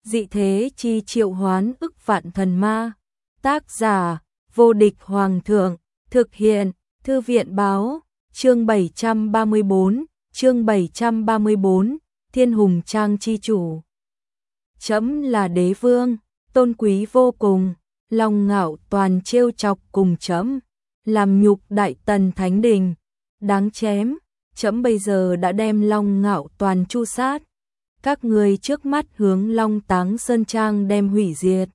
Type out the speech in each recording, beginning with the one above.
dị thế chi triệu hoán ức vạn thần ma. Tác giả, vô địch hoàng thượng, thực hiện, thư viện báo, chương 734, Thiên Hùng Trang chi chủ. Trẫm là đế vương, tôn quý vô cùng, lòng ngạo toàn trêu chọc cùng trẫm, làm nhục đại tần thánh đình, đáng chém. Trẫm bây giờ đã đem Long Ngạo Toàn chu sát, các ngươi trước mắt hướng Long Táng Sơn Trang đem hủy diệt.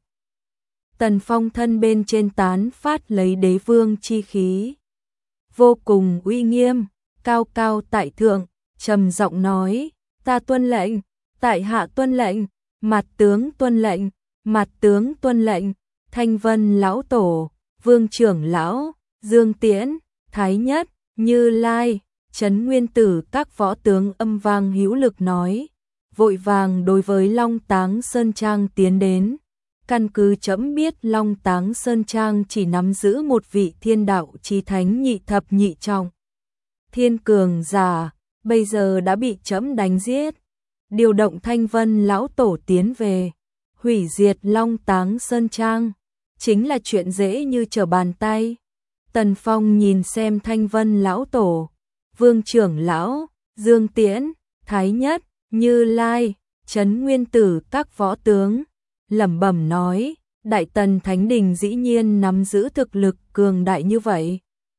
Tần Phong thân bên trên tán phát lấy đế vương chi khí, vô cùng uy nghiêm, cao cao tại thượng, trầm giọng nói: ta tuân lệnh, tại hạ tuân lệnh, mặt tướng tuân lệnh, mặt tướng tuân lệnh. Thanh Vân lão tổ, Vương trưởng lão, Dương Tiễn, Thái Nhất, Như Lai, Trấn Nguyên Tử các võ tướng âm vang hữu lực nói, vội vàng đối với Long Táng Sơn Trang tiến đến. Căn cứ trẫm biết Long Táng Sơn Trang chỉ nắm giữ một vị thiên đạo chí thánh nhị thập nhị trọng thiên cường giả, bây giờ đã bị trẫm đánh giết. Điều động Thanh Vân lão tổ tiến về, hủy diệt Long Táng Sơn Trang, chính là chuyện dễ như trở bàn tay. Tần Phong nhìn xem Thanh Vân lão tổ, Vương trưởng lão, Dương Tiễn, Thái Nhất, Như Lai, Trấn Nguyên Tử các võ tướng, lẩm bẩm nói, Đại Tần Thánh Đình dĩ nhiên nắm giữ thực lực cường đại như vậy.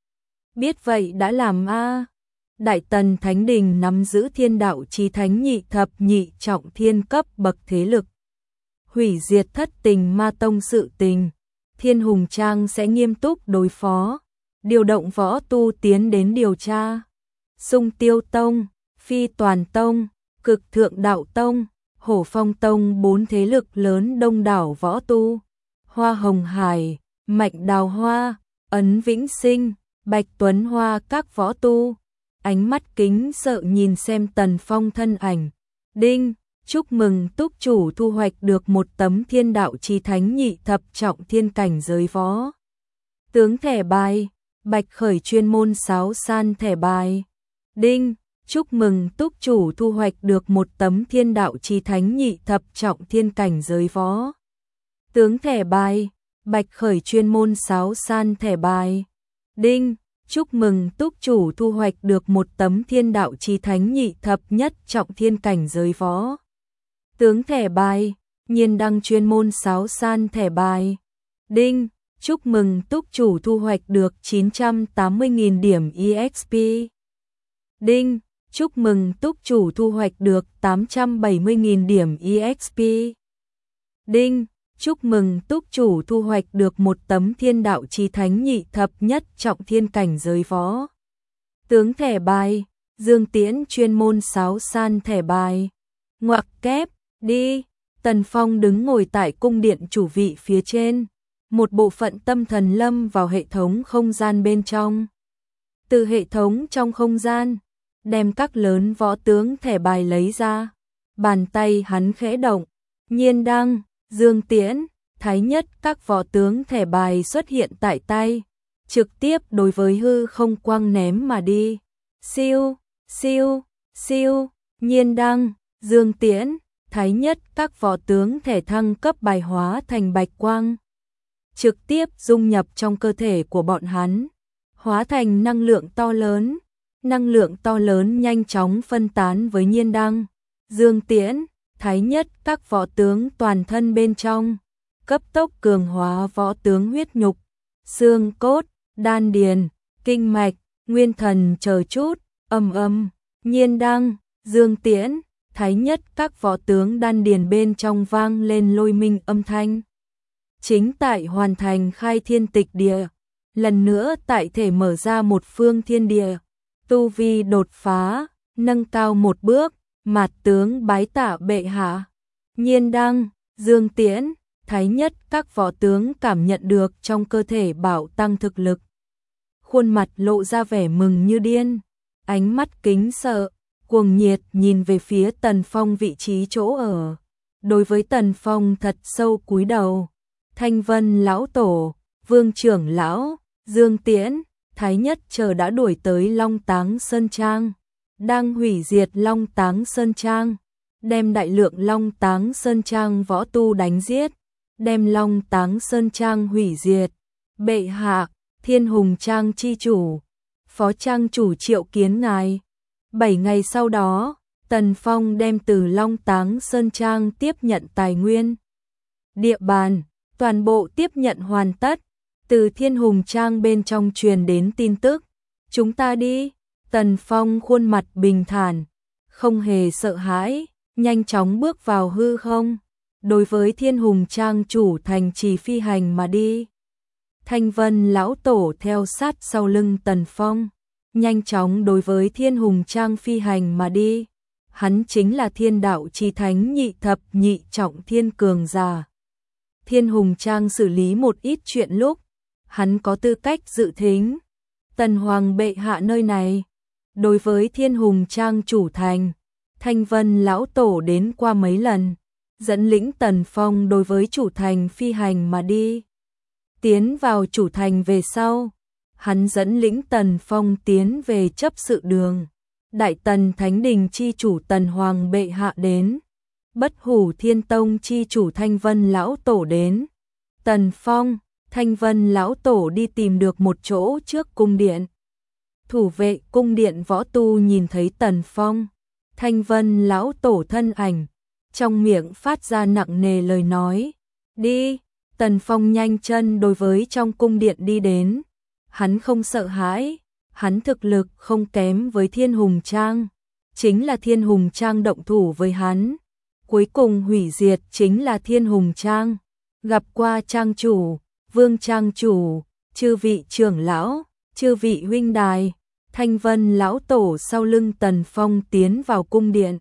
Biết vậy đã làm a. Đại Tần Thánh Đình nắm giữ thiên đạo chí thánh nhị thập nhị trọng thiên cấp bậc thế lực. Hủy diệt Thất Tình Ma Tông sự tình, Thiên Hùng Trang sẽ nghiêm túc đối phó, điều động võ tu tiến đến điều tra. Sung Tiêu Tông, Phi Toàn Tông, Cực Thượng Đạo Tông, Hổ Phong Tông bốn thế lực lớn đông đảo võ tu, Hoa Hồng Hải, Mạnh Đào Hoa, Ấn Vĩnh Sinh, Bạch Tuấn Hoa các võ tu, ánh mắt kính sợ nhìn xem Tần Phong thân ảnh. Đinh, chúc mừng túc chủ thu hoạch được một tấm thiên đạo chí thánh nhị thập trọng thiên cảnh giới võ tướng thẻ bài, Bạch Khởi chuyên môn sáo san thẻ bài. Đinh, chúc mừng túc chủ thu hoạch được một tấm thiên đạo chí thánh nhị thập trọng thiên cảnh giới võ tướng thẻ bài, Bạch Khởi chuyên môn sáo san thẻ bài. Đinh, chúc mừng túc chủ thu hoạch được một tấm thiên đạo chí thánh nhị thập nhất trọng thiên cảnh giới võ tướng thẻ bài, Nhiên Đăng chuyên môn sáo san thẻ bài. Đinh, chúc mừng túc chủ thu hoạch được 980.000 điểm EXP. Đinh, chúc mừng túc chủ thu hoạch được 870.000 điểm EXP. Đinh, chúc mừng túc chủ thu hoạch được một tấm thiên đạo chí thánh nhị thập nhất trọng thiên cảnh giới võ tướng thẻ bài, Dương Tiễn chuyên môn sáo san thẻ bài. Ngoặc kép, đi. Tần Phong đứng ngồi tại cung điện chủ vị phía trên, một bộ phận tâm thần lâm vào hệ thống không gian bên trong. Từ hệ thống trong không gian, đem các lớn võ tướng thẻ bài lấy ra, bàn tay hắn khẽ động, Nhiên Đăng, Dương Tiễn, Thái Nhất các võ tướng thẻ bài xuất hiện tại tay, trực tiếp đối với hư không quang ném mà đi. Siêu, siêu, siêu, Nhiên Đăng, Dương Tiễn, Thái Nhất các võ tướng thể thăng cấp bài hóa thành bạch quang, trực tiếp dung nhập trong cơ thể của bọn hắn, hóa thành năng lượng to lớn. Năng lượng to lớn nhanh chóng phân tán với Nhiên Đăng, Dương Tiễn, Thái Nhất các võ tướng toàn thân bên trong, cấp tốc cường hóa võ tướng huyết nhục, xương cốt, đan điền, kinh mạch, nguyên thần chờ chút. Nhiên Đăng, Dương Tiễn, Thái Nhất các võ tướng đan điền bên trong vang lên lôi minh âm thanh. Chính tại hoàn thành khai thiên tịch địa, lần nữa tại thể mở ra một phương thiên địa, tu vi đột phá, nâng cao một bước, mạt tướng bái tạ bệ hạ. Nhiên Đăng, Dương Tiễn, Thái Nhất các võ tướng cảm nhận được trong cơ thể bảo tăng thực lực, khuôn mặt lộ ra vẻ mừng như điên, ánh mắt kính sợ, cuồng nhiệt nhìn về phía Tần Phong vị trí chỗ ở. Đối với Tần Phong thật sâu cúi đầu. Thanh Vân lão tổ, Vương trưởng lão, Dương Tiễn, Thái Nhất chờ đã đuổi tới Long Táng Sơn Trang, đang hủy diệt Long Táng Sơn Trang. đem đại lượng Long Táng Sơn Trang võ tu đánh giết, đem Long Táng Sơn Trang hủy diệt. Bệ hạ, Thiên Hùng Trang chi chủ, phó trang chủ triệu kiến ngài. 7 ngày sau đó, Tần Phong đem từ Long Táng Sơn Trang tiếp nhận tài nguyên, địa bàn, toàn bộ tiếp nhận hoàn tất. Từ Thiên Hùng Trang bên trong truyền đến tin tức, chúng ta đi. Tần Phong khuôn mặt bình thản, không hề sợ hãi, nhanh chóng bước vào hư không, đối với Thiên Hùng Trang chủ thành trì phi hành mà đi. Thanh Vân lão tổ theo sát sau lưng Tần Phong, nhanh chóng đối với Thiên Hùng Trang phi hành mà đi. Hắn chính là Thiên Đạo Chi Thánh nhị thập nhị trọng thiên cường giả. Thiên Hùng Trang xử lý một ít chuyện lúc, hắn có tư cách dự thính. Tần Hoàng bệ hạ nơi này, đối với Thiên Hùng Trang chủ thành, Thanh Vân lão tổ đến qua mấy lần, dẫn lĩnh Tần Phong đối với chủ thành phi hành mà đi. Tiến vào chủ thành về sau, hắn dẫn lĩnh Tần Phong tiến về chấp sự đường. Đại Tần Thánh Đình chi chủ Tần Hoàng bệ hạ đến, Bất Hủ Thiên Tông chi chủ Thanh Vân lão tổ đến. Tần Phong, Thanh Vân lão tổ đi tìm được một chỗ trước cung điện. Thủ vệ cung điện võ tu nhìn thấy Tần Phong, Thanh Vân lão tổ thân ảnh, trong miệng phát ra nặng nề lời nói. Đi. Tần Phong nhanh chân đối với trong cung điện đi đến. Hắn không sợ hãi, hắn thực lực không kém với Thiên Hùng Trang, chính là Thiên Hùng Trang động thủ với hắn, cuối cùng hủy diệt chính là Thiên Hùng Trang. Gặp qua trang chủ, Vương trang chủ, chư vị trưởng lão, chư vị huynh đài. Thanh Vân lão tổ sau lưng Tần Phong tiến vào cung điện.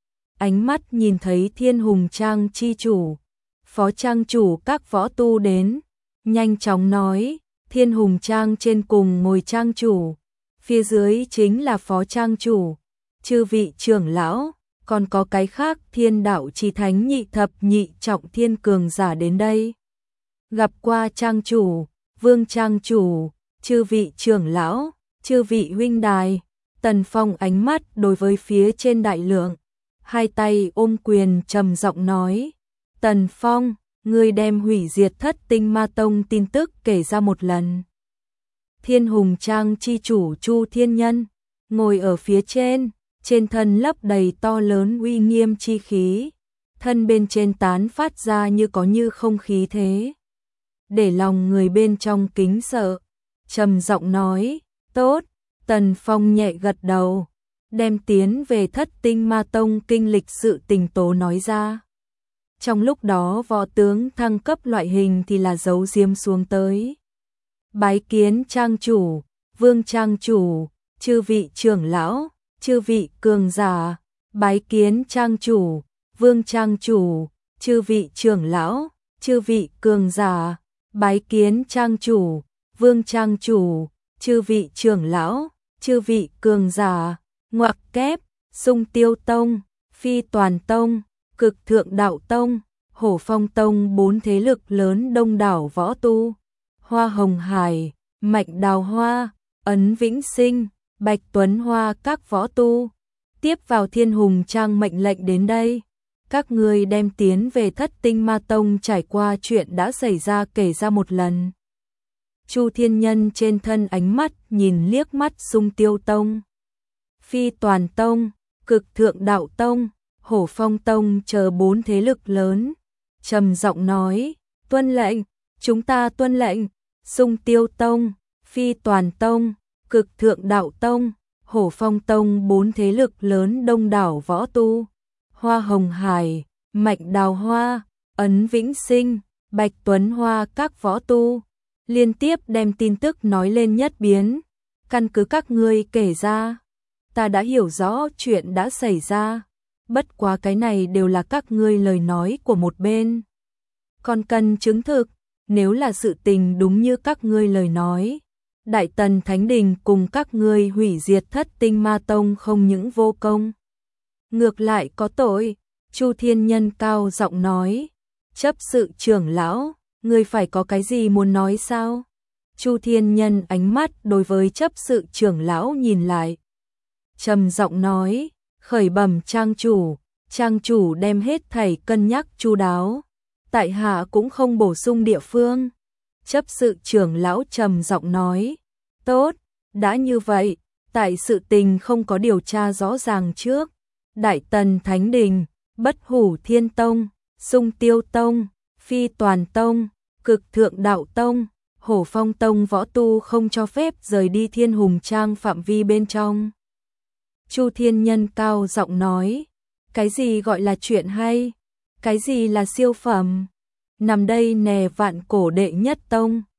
Ánh mắt nhìn thấy Thiên Hùng Trang chi chủ, phó trang chủ các võ tu đến, nhanh chóng nói, Thiên Hùng Trang trên cùng ngồi trang chủ, phía dưới chính là phó trang chủ, chư vị trưởng lão, còn có cái khác Thiên Đạo Chi Thánh nhị thập nhị trọng thiên cường giả đến đây. Gặp qua trang chủ, Vương trang chủ, chư vị trưởng lão, chư vị huynh đài. Tần Phong ánh mắt đối với phía trên đại lượng, hai tay ôm quyền trầm giọng nói, Tần Phong, ngươi đem hủy diệt Thất Tinh Ma Tông tin tức kể ra một lần. Thiên Hùng Trang chi chủ Chu Thiên Nhân ngồi ở phía trên thân lấp đầy to lớn uy nghiêm chi khí, thân bên trên tán phát ra như có như không khí thế, để lòng người bên trong kính sợ, trầm giọng nói, tốt. Tần Phong nhẹ gật đầu, đem tiến về Thất Tinh Ma Tông kinh lịch sự tình tố nói ra. Trong lúc đó võ tướng thăng cấp loại hình thì là giấu diếm xuống tới. Bái kiến trang chủ, Vương trang chủ, chư vị trưởng lão, chư vị cường giả. Bái kiến trang chủ, Vương trang chủ, chư vị trưởng lão, chư vị cường giả. Bái kiến trang chủ, Vương trang chủ, chư vị trưởng lão, chư vị cường giả. Ngoặc kép, Sung Tiêu Tông, Phi Toàn Tông, Cực Thượng Đạo Tông, Hổ Phong Tông, 4 thế lực lớn đông đảo võ tu. Hoa Hồng Hải, Mạnh Đào Hoa, Ấn Vĩnh Sinh, Bạch Tuấn Hoa các võ tu tiếp vào Thiên Hùng Trang mệnh lệnh đến đây. Các ngươi đem tiến về Thất Tinh Ma Tông trải qua chuyện đã xảy ra kể ra một lần. Chu Thiên Nhân trên thân ánh mắt nhìn liếc mắt Sung Tiêu Tông, Phi Toàn Tông, Cực Thượng Đạo Tông, Hổ Phong Tông chờ 4 thế lực lớn, trầm giọng nói, tuân lệnh, chúng ta tuân lệnh. Sung Tiêu Tông, Phi Toàn Tông, Cực Thượng Đạo Tông, Hổ Phong Tông, 4 thế lực lớn đông đảo võ tu. Hoa Hồng Hải, Mạnh Đào Hoa, Ấn Vĩnh Sinh, Bạch Tuấn Hoa các võ tu liên tiếp đem tin tức nói lên nhất biến. Căn cứ các ngươi kể ra, ta đã hiểu rõ chuyện đã xảy ra, bất quá cái này đều là các ngươi lời nói của một bên, còn cần chứng thực. Nếu là sự tình đúng như các ngươi lời nói, Đại Tần Thánh Đình cùng các ngươi hủy diệt Thất Tinh Ma Tông không những vô công, ngược lại có tội. Chu Thiên Nhân cao giọng nói, chấp sự trưởng lão, ngươi phải có cái gì muốn nói sao? Chu Thiên Nhân ánh mắt đối với chấp sự trưởng lão nhìn lại, trầm giọng nói, khởi bẩm trang chủ, Trang chủ đem hết thảy cân nhắc chu đáo, tại hạ cũng không bổ sung địa phương. Chấp sự trưởng lão trầm giọng nói, tốt, đã như vậy, tại sự tình không có điều tra rõ ràng trước, Đại Tần Thánh Đình, Bất Hủ Thiên Tông, Sung Tiêu Tông, Phi Toàn Tông, Cực Thượng Đạo Tông, Hổ Phong Tông võ tu không cho phép rời đi Thiên Hùng Trang phạm vi bên trong. Chu Thiên Nhân cao giọng nói, cái gì gọi là chuyện hay, cái gì là siêu phẩm, nằm đây nè vạn cổ đệ nhất tông.